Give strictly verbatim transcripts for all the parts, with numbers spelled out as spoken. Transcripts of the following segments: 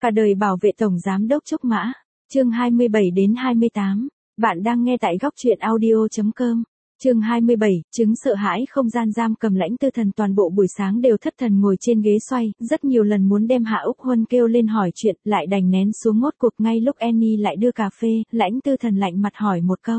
Cả đời bảo vệ Tổng Giám đốc Trúc Mã. Chương hai mươi bảy đến hai mươi tám. Bạn đang nghe tại góc truyện audio chấm com. Chương hai mươi bảy, chứng sợ hãi không gian giam cầm. Lãnh Tư Thần toàn bộ buổi sáng đều thất thần ngồi trên ghế xoay, rất nhiều lần muốn đem Hạ Úc Huân kêu lên hỏi chuyện, lại đành nén xuống ngốt cuộc. Ngay lúc Annie lại đưa cà phê, Lãnh Tư Thần lạnh mặt hỏi một câu.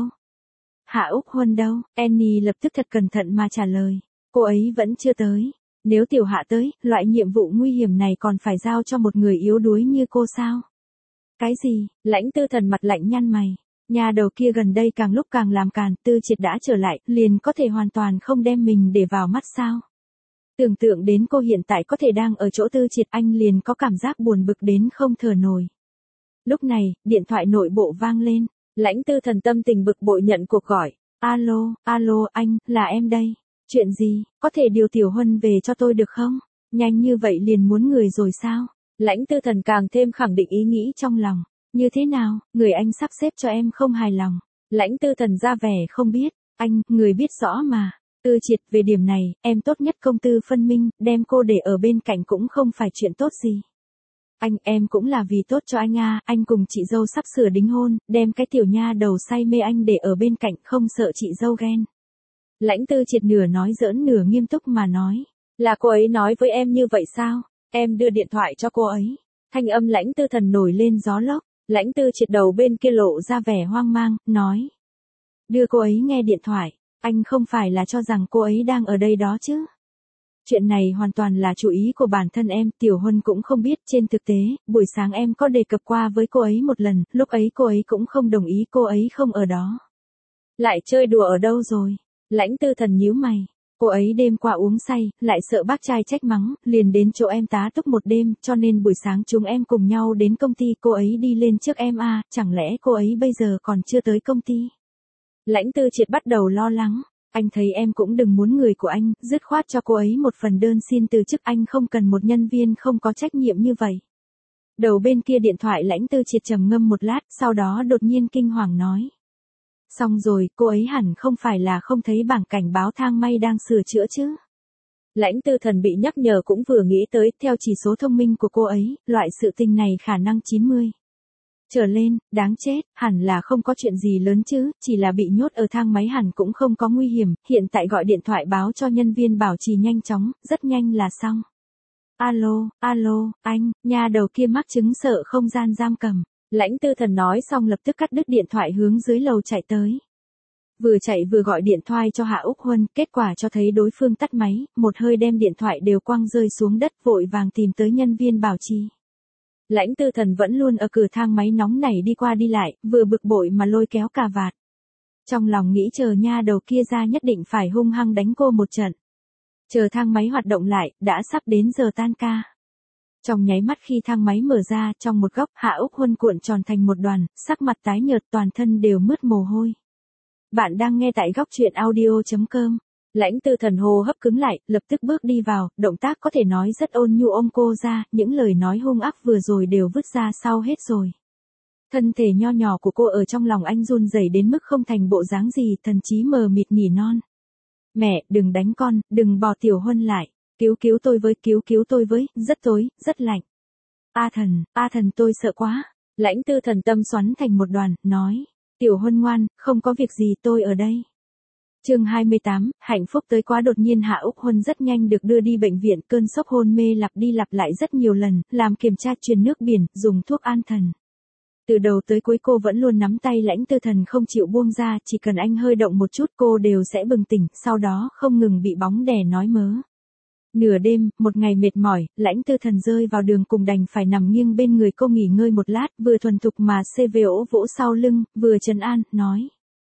Hạ Úc Huân đâu? Annie lập tức thật cẩn thận mà trả lời. Cô ấy vẫn chưa tới. Nếu Tiểu Hạ tới, loại nhiệm vụ nguy hiểm này còn phải giao cho một người yếu đuối như cô sao? Cái gì? Lãnh Tư Thần mặt lạnh nhăn mày. Nhà đầu kia gần đây càng lúc càng làm càn, Tư Triệt đã trở lại, liền có thể hoàn toàn không đem mình để vào mắt sao? Tưởng tượng đến cô hiện tại có thể đang ở chỗ Tư Triệt, anh liền có cảm giác buồn bực đến không thở nổi. Lúc này, điện thoại nội bộ vang lên. Lãnh Tư Thần tâm tình bực bội nhận cuộc gọi. Alo, alo anh, là em đây. Chuyện gì, có thể điều Tiểu Huân về cho tôi được không? Nhanh như vậy liền muốn người rồi sao? Lãnh Tư Thần càng thêm khẳng định ý nghĩ trong lòng. Như thế nào, người anh sắp xếp cho em không hài lòng? Lãnh Tư Thần ra vẻ không biết. Anh, người biết rõ mà. Tư Triệt, về điểm này, em tốt nhất công tư phân minh, đem cô để ở bên cạnh cũng không phải chuyện tốt gì. Anh, em cũng là vì tốt cho anh à, anh cùng chị dâu sắp sửa đính hôn, đem cái tiểu nha đầu say mê anh để ở bên cạnh, không sợ chị dâu ghen. Lãnh Tư Triệt nửa nói giỡn nửa nghiêm túc mà nói. Là cô ấy nói với em như vậy sao? Em đưa điện thoại cho cô ấy. Thanh âm Lãnh Tư Thần nổi lên gió lốc. Lãnh Tư Triệt đầu bên kia lộ ra vẻ hoang mang, nói. Đưa cô ấy nghe điện thoại, anh không phải là cho rằng cô ấy đang ở đây đó chứ? Chuyện này hoàn toàn là chủ ý của bản thân em, Tiểu Huân cũng không biết. Trên thực tế, buổi sáng em có đề cập qua với cô ấy một lần, lúc ấy cô ấy cũng không đồng ý, cô ấy không ở đó. Lại chơi đùa ở đâu rồi? Lãnh Tư Thần nhíu mày. Cô ấy đêm qua uống say, lại sợ bác trai trách mắng, liền đến chỗ em tá túc một đêm, cho nên buổi sáng chúng em cùng nhau đến công ty, cô ấy đi lên trước em à, chẳng lẽ cô ấy bây giờ còn chưa tới công ty? Lãnh Tư Triệt bắt đầu lo lắng. Anh thấy em cũng đừng muốn người của anh, dứt khoát cho cô ấy một phần đơn xin từ chức, anh không cần một nhân viên không có trách nhiệm như vậy. Đầu bên kia điện thoại Lãnh Tư Triệt trầm ngâm một lát, sau đó đột nhiên kinh hoàng nói. Xong rồi, cô ấy hẳn không phải là không thấy bảng cảnh báo thang may đang sửa chữa chứ. Lãnh Tư Thần bị nhắc nhở cũng vừa nghĩ tới, theo chỉ số thông minh của cô ấy, loại sự tình này khả năng chín mươi. Trở lên, đáng chết, hẳn là không có chuyện gì lớn chứ, chỉ là bị nhốt ở thang máy hẳn cũng không có nguy hiểm, hiện tại gọi điện thoại báo cho nhân viên bảo trì nhanh chóng, rất nhanh là xong. Alo, alo, anh, nhà đầu kia mắc chứng sợ không gian giam cầm. Lãnh Tư Thần nói xong lập tức cắt đứt điện thoại hướng dưới lầu chạy tới. Vừa chạy vừa gọi điện thoại cho Hạ Úc Huân, kết quả cho thấy đối phương tắt máy, một hơi đem điện thoại đều quăng rơi xuống đất, vội vàng tìm tới nhân viên bảo trì. Lãnh Tư Thần vẫn luôn ở cửa thang máy nóng nảy đi qua đi lại, vừa bực bội mà lôi kéo cà vạt. Trong lòng nghĩ chờ nha đầu kia ra nhất định phải hung hăng đánh cô một trận. Chờ thang máy hoạt động lại, đã sắp đến giờ tan ca. Trong nháy mắt khi thang máy mở ra, trong một góc, Hạ Úc Huân cuộn tròn thành một đoàn, sắc mặt tái nhợt, toàn thân đều mướt mồ hôi. Bạn đang nghe tại góc truyện audio chấm com. Lãnh Tư Thần hô hấp cứng lại, lập tức bước đi vào, động tác có thể nói rất ôn nhu ôm cô ra, những lời nói hung ác vừa rồi đều vứt ra sau hết rồi. Thân thể nho nhỏ của cô ở trong lòng anh run rẩy đến mức không thành bộ dáng gì, thần chí mờ mịt nỉ non. Mẹ, đừng đánh con, đừng bỏ Tiểu Huân lại. Cứu cứu tôi với, cứu cứu tôi với, rất tối, rất lạnh. A Thần, A Thần tôi sợ quá. Lãnh Tư Thần tâm xoắn thành một đoàn, nói. Tiểu Huân ngoan, không có việc gì, tôi ở đây. Chương hai mươi tám, hạnh phúc tới quá đột nhiên. Hạ Úc Huân rất nhanh được đưa đi bệnh viện, cơn sốc hôn mê lặp đi lặp lại rất nhiều lần, làm kiểm tra truyền nước biển, dùng thuốc an thần. Từ đầu tới cuối cô vẫn luôn nắm tay Lãnh Tư Thần không chịu buông ra, chỉ cần anh hơi động một chút cô đều sẽ bừng tỉnh, sau đó không ngừng bị bóng đè nói mớ. Nửa đêm, một ngày mệt mỏi, Lãnh Tư Thần rơi vào đường cùng đành phải nằm nghiêng bên người cô nghỉ ngơi một lát, vừa thuần thục mà xê vỗ vỗ sau lưng, vừa trấn an, nói.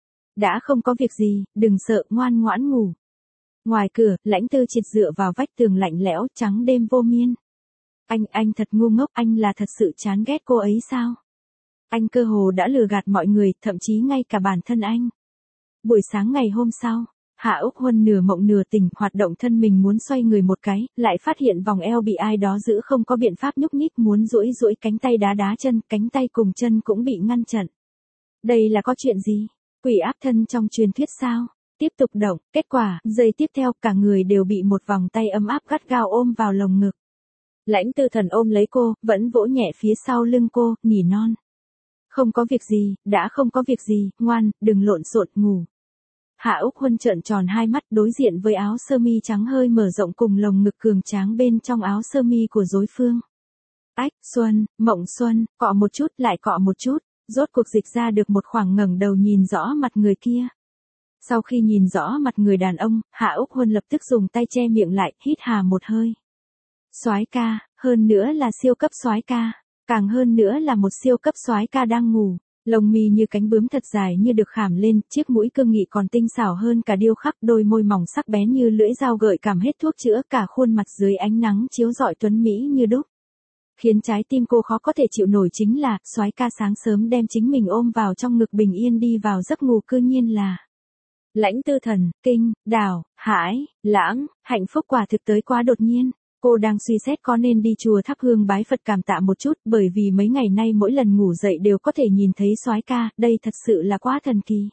Đã không có việc gì, đừng sợ, ngoan ngoãn ngủ. Ngoài cửa, Lãnh Tư Triệt dựa vào vách tường lạnh lẽo, trắng đêm vô miên. Anh, anh thật ngu ngốc, anh là thật sự chán ghét cô ấy sao? Anh cơ hồ đã lừa gạt mọi người, thậm chí ngay cả bản thân anh. Buổi sáng ngày hôm sau, Hạ Úc Huân nửa mộng nửa tỉnh, hoạt động thân mình muốn xoay người một cái, lại phát hiện vòng eo bị ai đó giữ không có biện pháp nhúc nhích, muốn duỗi duỗi cánh tay đá đá chân, cánh tay cùng chân cũng bị ngăn chặn. Đây là có chuyện gì? Quỷ áp thân trong truyền thuyết sao? Tiếp tục động, kết quả, giây tiếp theo cả người đều bị một vòng tay ấm áp gắt gao ôm vào lồng ngực. Lãnh Tư Thần ôm lấy cô, vẫn vỗ nhẹ phía sau lưng cô, nỉ non. Không có việc gì, đã không có việc gì, ngoan, đừng lộn xộn, ngủ. Hạ Úc Huân trợn tròn hai mắt đối diện với áo sơ mi trắng hơi mở rộng cùng lồng ngực cường tráng bên trong áo sơ mi của đối phương. Ách, Xuân, Mộng Xuân, cọ một chút lại cọ một chút, rốt cuộc dịch ra được một khoảng ngẩng đầu nhìn rõ mặt người kia. Sau khi nhìn rõ mặt người đàn ông, Hạ Úc Huân lập tức dùng tay che miệng lại, hít hà một hơi. Soái ca, hơn nữa là siêu cấp soái ca, càng hơn nữa là một siêu cấp soái ca đang ngủ. Lông mi như cánh bướm thật dài như được khảm lên, chiếc mũi cương nghị còn tinh xảo hơn cả điêu khắc, đôi môi mỏng sắc bén như lưỡi dao gợi cảm hết thuốc chữa, cả khuôn mặt dưới ánh nắng chiếu rọi tuấn mỹ như đúc. Khiến trái tim cô khó có thể chịu nổi chính là, soái ca sáng sớm đem chính mình ôm vào trong ngực bình yên đi vào giấc ngủ cư nhiên là Lãnh Tư Thần, kinh, đảo, hãi, lãng, hạnh phúc quả thực tới quá đột nhiên. Cô đang suy xét có nên đi chùa thắp hương bái Phật cảm tạ một chút, bởi vì mấy ngày nay mỗi lần ngủ dậy đều có thể nhìn thấy soái ca, đây thật sự là quá thần kỳ.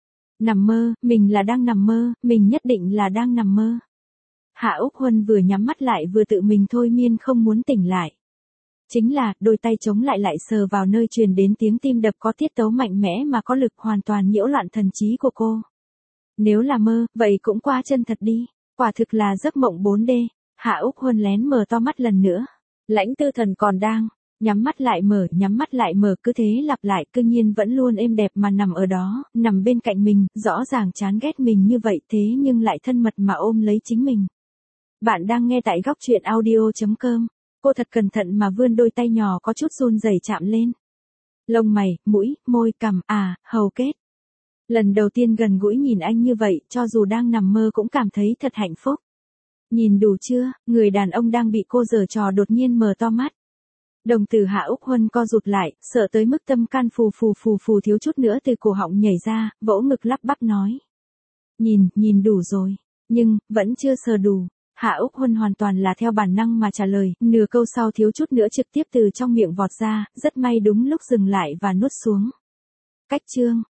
Nằm mơ, mình là đang nằm mơ, mình nhất định là đang nằm mơ. Hạ Úc Huân vừa nhắm mắt lại vừa tự mình thôi miên không muốn tỉnh lại. Chính là, đôi tay chống lại lại sờ vào nơi truyền đến tiếng tim đập có tiết tấu mạnh mẽ mà có lực hoàn toàn nhiễu loạn thần trí của cô. Nếu là mơ, vậy cũng quá chân thật đi, quả thực là giấc mộng bốn D. Hạ Úc Huân lén mở to mắt lần nữa. Lãnh Tư Thần còn đang, nhắm mắt lại mở, nhắm mắt lại mở, cứ thế lặp lại, cư nhiên vẫn luôn êm đẹp mà nằm ở đó, nằm bên cạnh mình, rõ ràng chán ghét mình như vậy thế nhưng lại thân mật mà ôm lấy chính mình. Bạn đang nghe tại góc truyện audio chấm com. Cô thật cẩn thận mà vươn đôi tay nhỏ có chút run rẩy chạm lên. Lông mày, mũi, môi, cằm, à, hầu kết. Lần đầu tiên gần gũi nhìn anh như vậy, cho dù đang nằm mơ cũng cảm thấy thật hạnh phúc. Nhìn đủ chưa, người đàn ông đang bị cô giở trò đột nhiên mở to mắt. Đồng tử Hạ Úc Huân co rụt lại, sợ tới mức tâm can phù phù phù phù thiếu chút nữa từ cổ họng nhảy ra, vỗ ngực lắp bắp nói. Nhìn, nhìn đủ rồi, nhưng, vẫn chưa sờ đủ. Hạ Úc Huân hoàn toàn là theo bản năng mà trả lời, nửa câu sau thiếu chút nữa trực tiếp từ trong miệng vọt ra, rất may đúng lúc dừng lại và nuốt xuống. Cách chương.